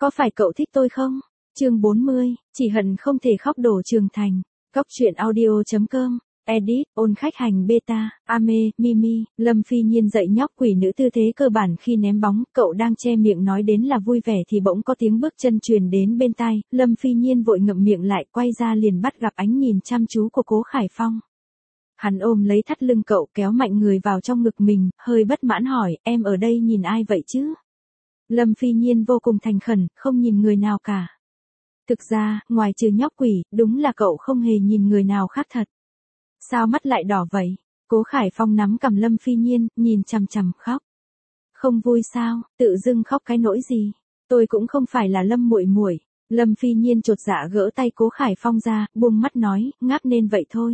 Có phải cậu thích tôi không? Chương 40, chỉ hận không thể khóc đổ trường thành. Cóc truyện audio.com. Edit, ôn khách hành beta, Ame, Mimi, Lâm Phi Nhiên dạy nhóc quỷ nữ tư thế cơ bản khi ném bóng, cậu đang che miệng nói đến là vui vẻ thì bỗng có tiếng bước chân truyền đến bên tai, Lâm Phi Nhiên vội ngậm miệng lại, quay ra liền bắt gặp ánh nhìn chăm chú của Cố Khải Phong. Hắn ôm lấy thắt lưng cậu, kéo mạnh người vào trong ngực mình, hơi bất mãn hỏi, em ở đây nhìn ai vậy chứ? Lâm Phi Nhiên vô cùng thành khẩn, không nhìn người nào cả. Thực ra, ngoài trừ nhóc quỷ, đúng là cậu không hề nhìn người nào khác thật. Sao mắt lại đỏ vậy? Cố Khải Phong nắm cằm Lâm Phi Nhiên, nhìn chằm chằm khóc. Không vui sao, tự dưng khóc cái nỗi gì? Tôi cũng không phải là Lâm muội muội. Lâm Phi Nhiên chột dạ gỡ tay Cố Khải Phong ra, buông mắt nói, ngáp nên vậy thôi.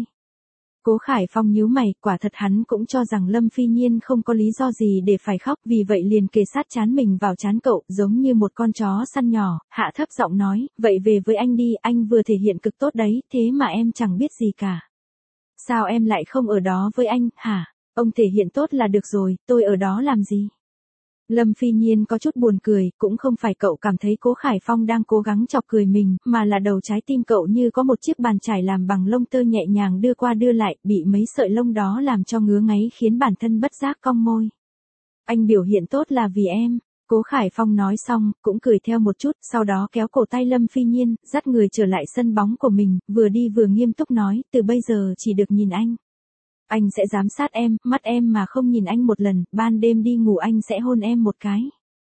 Cố Khải Phong nhíu mày, quả thật hắn cũng cho rằng Lâm Phi Nhiên không có lý do gì để phải khóc, vì vậy liền kề sát trán mình vào trán cậu, giống như một con chó săn nhỏ, hạ thấp giọng nói, vậy về với anh đi, anh vừa thể hiện cực tốt đấy, thế mà em chẳng biết gì cả. Sao em lại không ở đó với anh, hả? Ông thể hiện tốt là được rồi, tôi ở đó làm gì? Lâm Phi Nhiên có chút buồn cười, cũng không phải cậu cảm thấy Cố Khải Phong đang cố gắng chọc cười mình, mà là đầu trái tim cậu như có một chiếc bàn chải làm bằng lông tơ nhẹ nhàng đưa qua đưa lại, bị mấy sợi lông đó làm cho ngứa ngáy khiến bản thân bất giác cong môi. Anh biểu hiện tốt là vì em. Cố Khải Phong nói xong, cũng cười theo một chút, sau đó kéo cổ tay Lâm Phi Nhiên, dắt người trở lại sân bóng của mình, vừa đi vừa nghiêm túc nói, từ bây giờ chỉ được nhìn anh. Anh sẽ giám sát em, mắt em mà không nhìn anh một lần, ban đêm đi ngủ anh sẽ hôn em một cái.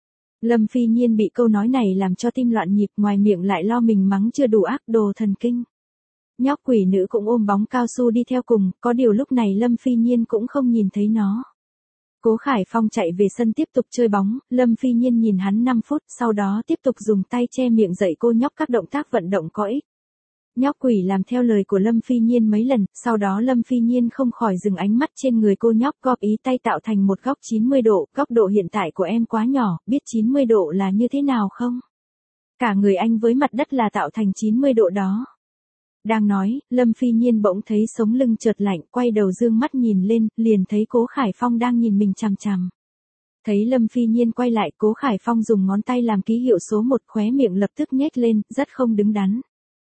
Lâm Phi Nhiên bị câu nói này làm cho tim loạn nhịp, ngoài miệng lại lo mình mắng chưa đủ ác, đồ thần kinh. Nhóc quỷ nữ cũng ôm bóng cao su đi theo cùng, có điều lúc này Lâm Phi Nhiên cũng không nhìn thấy nó. Cố Khải Phong chạy về sân tiếp tục chơi bóng, Lâm Phi Nhiên nhìn hắn 5 phút, sau đó tiếp tục dùng tay che miệng dạy cô nhóc các động tác vận động có ích. Nhóc quỷ làm theo lời của Lâm Phi Nhiên mấy lần, sau đó Lâm Phi Nhiên không khỏi dừng ánh mắt trên người cô nhóc, góp ý tay tạo thành một góc 90 độ, góc độ hiện tại của em quá nhỏ, biết 90 độ là như thế nào không? Cả người anh với mặt đất là tạo thành 90 độ đó. Đang nói, Lâm Phi Nhiên bỗng thấy sống lưng chợt lạnh, quay đầu dương mắt nhìn lên, liền thấy Cố Khải Phong đang nhìn mình chằm chằm. Thấy Lâm Phi Nhiên quay lại, Cố Khải Phong dùng ngón tay làm ký hiệu số 1, khóe miệng lập tức nhếch lên, rất không đứng đắn.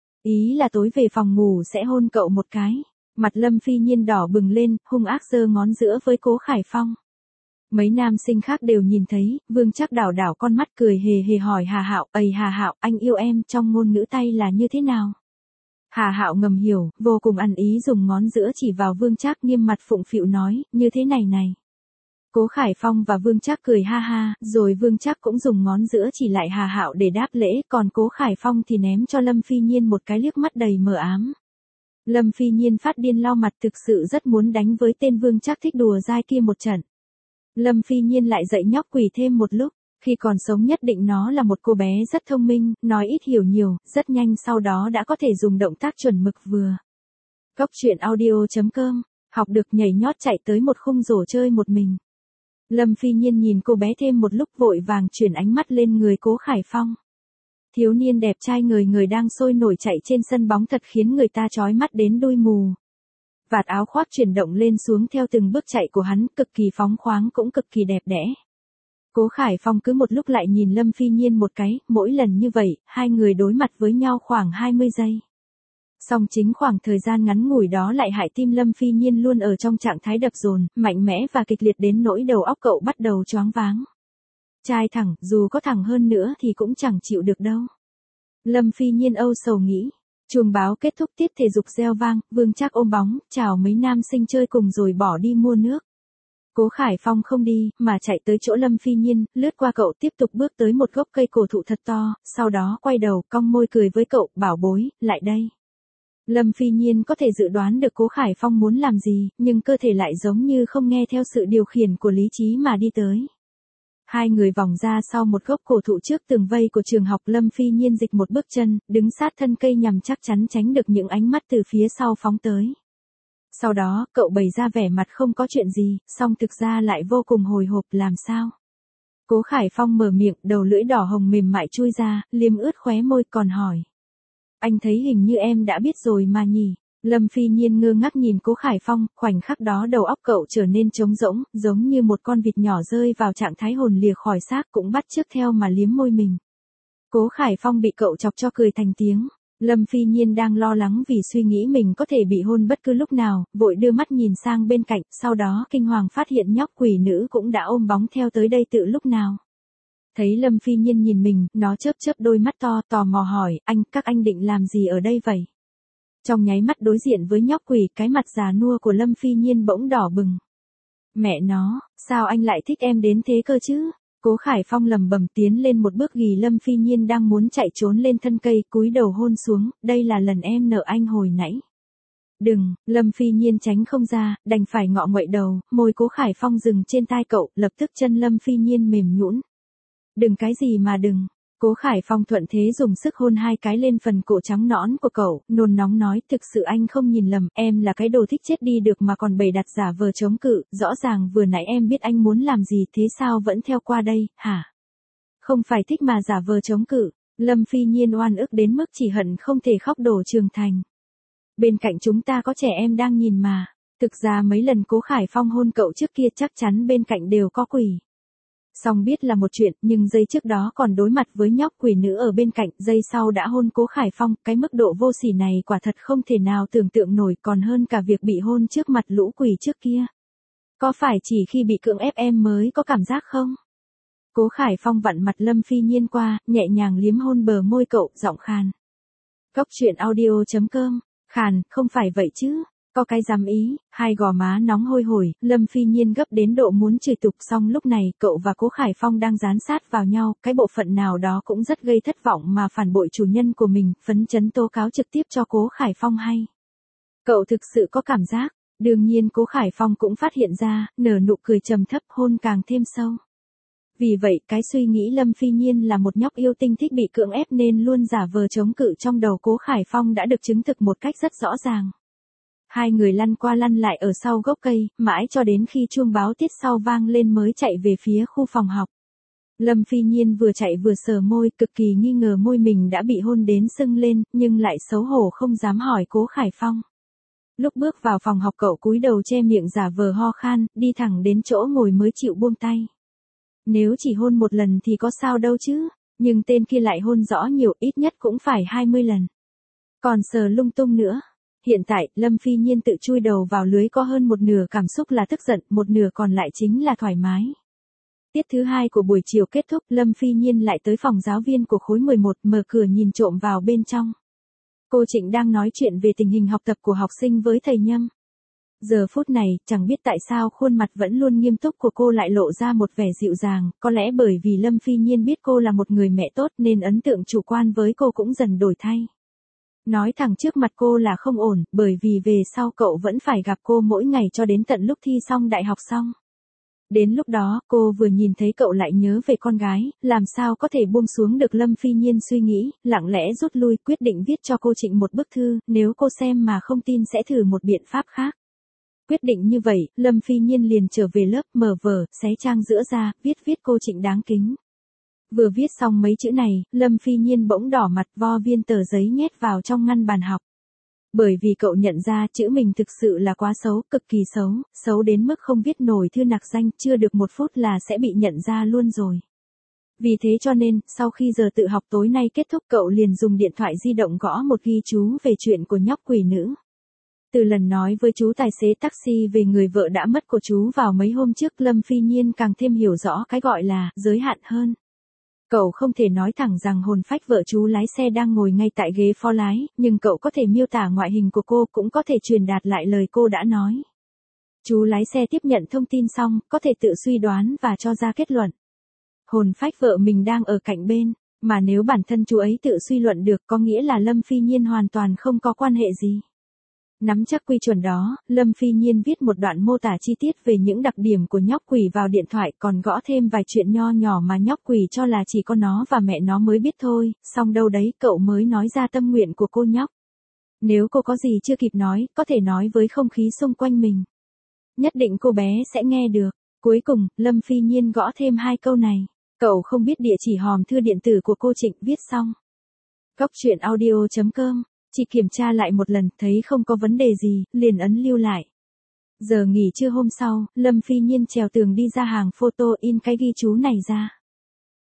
Ý là tối về phòng ngủ sẽ hôn cậu một cái. Mặt Lâm Phi Nhiên đỏ bừng lên, hung ác giơ ngón giữa với Cố Khải Phong. Mấy nam sinh khác đều nhìn thấy, Vương Trác đảo đảo con mắt cười hề hề hỏi Hà Hạo, "Ây Hà Hạo, anh yêu em trong ngôn ngữ tay là như thế nào?" Hà Hạo ngầm hiểu, vô cùng ăn ý dùng ngón giữa chỉ vào Vương Trác, nghiêm mặt phụng phịu nói, "Như thế này này." Cố Khải Phong và Vương Trác cười ha ha, rồi Vương Trác cũng dùng ngón giữa chỉ lại Hà Hạo để đáp lễ, còn Cố Khải Phong thì ném cho Lâm Phi Nhiên một cái liếc mắt đầy mờ ám. Lâm Phi Nhiên phát điên lau mặt, thực sự rất muốn đánh với tên Vương Trác thích đùa dai kia một trận. Lâm Phi Nhiên lại dạy nhóc quỷ thêm một lúc, khi còn sống nhất định nó là một cô bé rất thông minh, nói ít hiểu nhiều, rất nhanh sau đó đã có thể dùng động tác chuẩn mực vừa. Cóc truyện audio.com, học được nhảy nhót chạy tới một khung rổ chơi một mình. Lâm Phi Nhiên nhìn cô bé thêm một lúc, vội vàng chuyển ánh mắt lên người Cố Khải Phong. Thiếu niên đẹp trai người người đang sôi nổi chạy trên sân bóng thật khiến người ta chói mắt đến đuôi mù. Vạt áo khoác chuyển động lên xuống theo từng bước chạy của hắn, cực kỳ phóng khoáng cũng cực kỳ đẹp đẽ. Cố Khải Phong cứ một lúc lại nhìn Lâm Phi Nhiên một cái, mỗi lần như vậy, hai người đối mặt với nhau khoảng 20 giây. Song chính khoảng thời gian ngắn ngủi đó lại hại tim Lâm Phi Nhiên luôn ở trong trạng thái đập dồn, mạnh mẽ và kịch liệt đến nỗi đầu óc cậu bắt đầu choáng váng. Trai thẳng, dù có thẳng hơn nữa thì cũng chẳng chịu được đâu. Lâm Phi Nhiên âu sầu nghĩ. Chuông báo kết thúc, tiết thể dục reo vang, Vương Trác ôm bóng, chào mấy nam sinh chơi cùng rồi bỏ đi mua nước. Cố Khải Phong không đi, mà chạy tới chỗ Lâm Phi Nhiên, lướt qua cậu, tiếp tục bước tới một gốc cây cổ thụ thật to, sau đó quay đầu, cong môi cười với cậu, bảo bối, lại đây. Lâm Phi Nhiên có thể dự đoán được Cố Khải Phong muốn làm gì, nhưng cơ thể lại giống như không nghe theo sự điều khiển của lý trí mà đi tới. Hai người vòng ra sau một gốc cổ thụ trước tường vây của trường học, Lâm Phi Nhiên dịch một bước chân, đứng sát thân cây nhằm chắc chắn tránh được những ánh mắt từ phía sau phóng tới. Sau đó, cậu bày ra vẻ mặt không có chuyện gì, song thực ra lại vô cùng hồi hộp, làm sao? Cố Khải Phong mở miệng, đầu lưỡi đỏ hồng mềm mại chui ra, liếm ướt khóe môi còn hỏi. Anh thấy hình như em đã biết rồi mà nhỉ? Lâm Phi Nhiên ngơ ngác nhìn Cố Khải Phong, khoảnh khắc đó đầu óc cậu trở nên trống rỗng, giống như một con vịt nhỏ rơi vào trạng thái hồn lìa khỏi xác, cũng bắt chước theo mà liếm môi mình. Cố Khải Phong bị cậu chọc cho cười thành tiếng. Lâm Phi Nhiên đang lo lắng vì suy nghĩ mình có thể bị hôn bất cứ lúc nào, vội đưa mắt nhìn sang bên cạnh, sau đó kinh hoàng phát hiện nhóc quỷ nữ cũng đã ôm bóng theo tới đây từ lúc nào. Thấy Lâm Phi Nhiên nhìn mình, nó chớp chớp đôi mắt to, tò mò hỏi, các anh định làm gì ở đây vậy? Trong nháy mắt đối diện với nhóc quỷ, cái mặt già nua của Lâm Phi Nhiên bỗng đỏ bừng. Mẹ nó, sao anh lại thích em đến thế cơ chứ? Cố Khải Phong lầm bầm tiến lên một bước ghì Lâm Phi Nhiên đang muốn chạy trốn lên thân cây, cúi đầu hôn xuống, đây là lần em nợ anh hồi nãy. Đừng, Lâm Phi Nhiên tránh không ra, đành phải ngọ nguậy đầu, môi Cố Khải Phong dừng trên tai cậu, lập tức chân Lâm Phi Nhiên mềm nhũn. Đừng cái gì mà đừng. Cố Khải Phong thuận thế dùng sức hôn 2 cái lên phần cổ trắng nõn của cậu, nôn nóng nói, thực sự anh không nhìn lầm, em là cái đồ thích chết đi được mà còn bày đặt giả vờ chống cự, rõ ràng vừa nãy em biết anh muốn làm gì thế sao vẫn theo qua đây, hả? Không phải thích mà giả vờ chống cự. Lâm Phi Nhiên oan ức đến mức chỉ hận không thể khóc đổ trường thành. Bên cạnh chúng ta có trẻ em đang nhìn mà. Thực ra mấy lần Cố Khải Phong hôn cậu trước kia chắc chắn bên cạnh đều có quỷ. Xong biết là một chuyện, nhưng giây trước đó còn đối mặt với nhóc quỷ nữ ở bên cạnh, giây sau đã hôn Cố Khải Phong, cái mức độ vô sỉ này quả thật không thể nào tưởng tượng nổi, còn hơn cả việc bị hôn trước mặt lũ quỷ trước kia. Có phải chỉ khi bị cưỡng ép em mới có cảm giác không? Cố Khải Phong vặn mặt Lâm Phi Nhiên qua, nhẹ nhàng liếm hôn bờ môi cậu, giọng khàn. Cóc truyện audio.com, khàn, không phải vậy chứ. Có cái dám ý, hai gò má nóng hôi hổi, Lâm Phi Nhiên gấp đến độ muốn chửi tục, xong lúc này cậu và Cố Khải Phong đang dán sát vào nhau, cái bộ phận nào đó cũng rất gây thất vọng mà phản bội chủ nhân của mình, phấn chấn tố cáo trực tiếp cho Cố Khải Phong hay. Cậu thực sự có cảm giác, đương nhiên Cố Khải Phong cũng phát hiện ra, nở nụ cười trầm thấp, hôn càng thêm sâu. Vì vậy, cái suy nghĩ Lâm Phi Nhiên là một nhóc yêu tinh thích bị cưỡng ép nên luôn giả vờ chống cự trong đầu Cố Khải Phong đã được chứng thực một cách rất rõ ràng. Hai người lăn qua lăn lại ở sau gốc cây, mãi cho đến khi chuông báo tiết sau vang lên mới chạy về phía khu phòng học. Lâm Phi Nhiên vừa chạy vừa sờ môi, cực kỳ nghi ngờ môi mình đã bị hôn đến sưng lên, nhưng lại xấu hổ không dám hỏi Cố Khải Phong. Lúc bước vào phòng học cậu cúi đầu che miệng giả vờ ho khan, đi thẳng đến chỗ ngồi mới chịu buông tay. Nếu chỉ hôn một lần thì có sao đâu chứ, nhưng tên kia lại hôn rõ nhiều, ít nhất cũng phải 20 lần. Còn sờ lung tung nữa. Hiện tại, Lâm Phi Nhiên tự chui đầu vào lưới có hơn một nửa cảm xúc là tức giận, một nửa còn lại chính là thoải mái. Tiết thứ 2 của buổi chiều kết thúc, Lâm Phi Nhiên lại tới phòng giáo viên của khối 11, mở cửa nhìn trộm vào bên trong. Cô Trịnh đang nói chuyện về tình hình học tập của học sinh với thầy Nhâm. Giờ phút này, chẳng biết tại sao khuôn mặt vẫn luôn nghiêm túc của cô lại lộ ra một vẻ dịu dàng, có lẽ bởi vì Lâm Phi Nhiên biết cô là một người mẹ tốt nên ấn tượng chủ quan với cô cũng dần đổi thay. Nói thẳng trước mặt cô là không ổn, bởi vì về sau cậu vẫn phải gặp cô mỗi ngày cho đến tận lúc thi xong đại học xong. Đến lúc đó, cô vừa nhìn thấy cậu lại nhớ về con gái, làm sao có thể buông xuống được. Lâm Phi Nhiên suy nghĩ, lặng lẽ rút lui, quyết định viết cho cô Trịnh một bức thư, nếu cô xem mà không tin sẽ thử một biện pháp khác. Quyết định như vậy, Lâm Phi Nhiên liền trở về lớp, mở vở, xé trang giữa ra, viết cô Trịnh đáng kính. Vừa viết xong mấy chữ này, Lâm Phi Nhiên bỗng đỏ mặt, vo viên tờ giấy nhét vào trong ngăn bàn học. Bởi vì cậu nhận ra chữ mình thực sự là quá xấu, cực kỳ xấu, xấu đến mức không viết nổi thư nặc danh, chưa được 1 phút là sẽ bị nhận ra luôn rồi. Vì thế cho nên, sau khi giờ tự học tối nay kết thúc cậu liền dùng điện thoại di động gõ một ghi chú về chuyện của nhóc quỷ nữ. Từ lần nói với chú tài xế taxi về người vợ đã mất của chú vào mấy hôm trước, Lâm Phi Nhiên càng thêm hiểu rõ cái gọi là giới hạn hơn. Cậu không thể nói thẳng rằng hồn phách vợ chú lái xe đang ngồi ngay tại ghế phó lái, nhưng cậu có thể miêu tả ngoại hình của cô, cũng có thể truyền đạt lại lời cô đã nói. Chú lái xe tiếp nhận thông tin xong, có thể tự suy đoán và cho ra kết luận. Hồn phách vợ mình đang ở cạnh bên, mà nếu bản thân chú ấy tự suy luận được có nghĩa là Lâm Phi Nhiên hoàn toàn không có quan hệ gì. Nắm chắc quy chuẩn đó, Lâm Phi Nhiên viết một đoạn mô tả chi tiết về những đặc điểm của nhóc quỷ vào điện thoại, còn gõ thêm vài chuyện nho nhỏ mà nhóc quỷ cho là chỉ có nó và mẹ nó mới biết thôi, xong đâu đấy cậu mới nói ra tâm nguyện của cô nhóc. Nếu cô có gì chưa kịp nói, có thể nói với không khí xung quanh mình. Nhất định cô bé sẽ nghe được. Cuối cùng, Lâm Phi Nhiên gõ thêm 2 câu này. Cậu không biết địa chỉ hòm thư điện tử của cô Trịnh, viết xong. Cóc truyện audio.com. Chị kiểm tra lại một lần, thấy không có vấn đề gì, liền ấn lưu lại. Giờ nghỉ trưa hôm sau, Lâm Phi Nhiên trèo tường đi ra hàng photo in cái ghi chú này ra.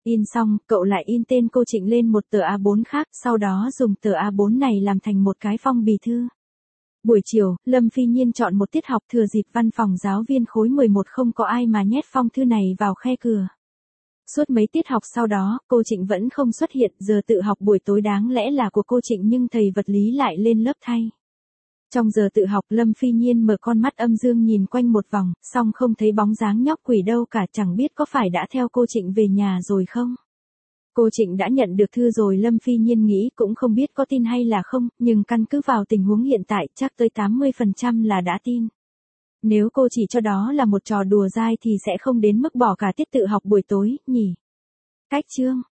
In xong, cậu lại in tên cô Trịnh lên một tờ A4 khác, sau đó dùng tờ A4 này làm thành một cái phong bì thư. Buổi chiều, Lâm Phi Nhiên chọn một tiết học thừa dịp văn phòng giáo viên khối 11 không có ai mà nhét phong thư này vào khe cửa. Suốt mấy tiết học sau đó, cô Trịnh vẫn không xuất hiện, giờ tự học buổi tối đáng lẽ là của cô Trịnh nhưng thầy vật lý lại lên lớp thay. Trong giờ tự học, Lâm Phi Nhiên mở con mắt âm dương nhìn quanh một vòng, xong không thấy bóng dáng nhóc quỷ đâu cả, chẳng biết có phải đã theo cô Trịnh về nhà rồi không. Cô Trịnh đã nhận được thư rồi, Lâm Phi Nhiên nghĩ cũng không biết có tin hay là không, nhưng căn cứ vào tình huống hiện tại chắc tới 80% là đã tin. Nếu cô chỉ cho đó là một trò đùa dai thì sẽ không đến mức bỏ cả tiết tự học buổi tối, nhỉ. Cách chương